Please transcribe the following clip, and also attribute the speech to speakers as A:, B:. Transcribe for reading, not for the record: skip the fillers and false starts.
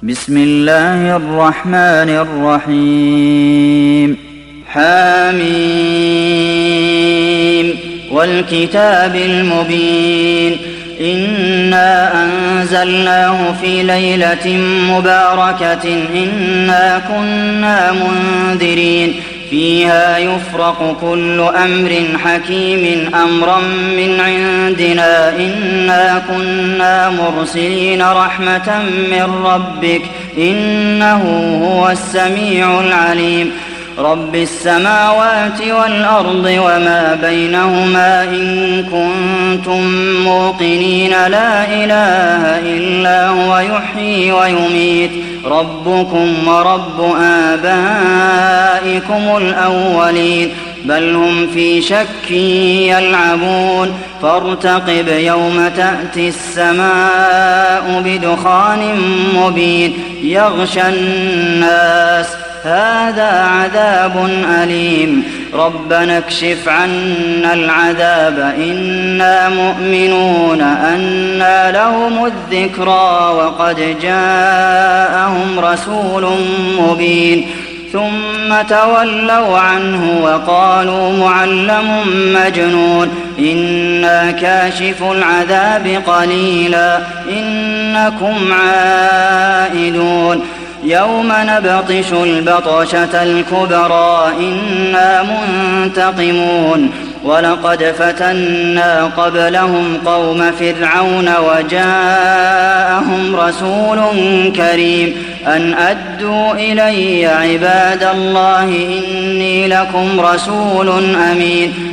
A: بسم الله الرحمن الرحيم حميم والكتاب المبين إنا أنزلناه في ليلة مباركة إنا كنا منذرين فيها يفرق كل أمر حكيم أمرا من عندنا إنا كنا مرسلين رحمة من ربك إنه هو السميع العليم رب السماوات والأرض وما بينهما إن كنتم موقنين لا إله إلا هو يحيي ويميت ربكم ورب آبائكم الأولين بل هم في شك يلعبون فارتقب يوم تأتي السماء بدخان مبين يغشى الناس هذا عذاب أليم ربنا اكشف عنا العذاب إنا مؤمنون أنى لهم الذكرى وقد جاءهم رسول مبين ثم تولوا عنه وقالوا معلم مجنون إنا كاشف العذاب قليلا إنكم عائدون يوم نبطش البطشة الكبرى إنا منتقمون ولقد فتنا قبلهم قوم فرعون وجاءهم رسول كريم أن أدوا إلي عباد الله إني لكم رسول أمين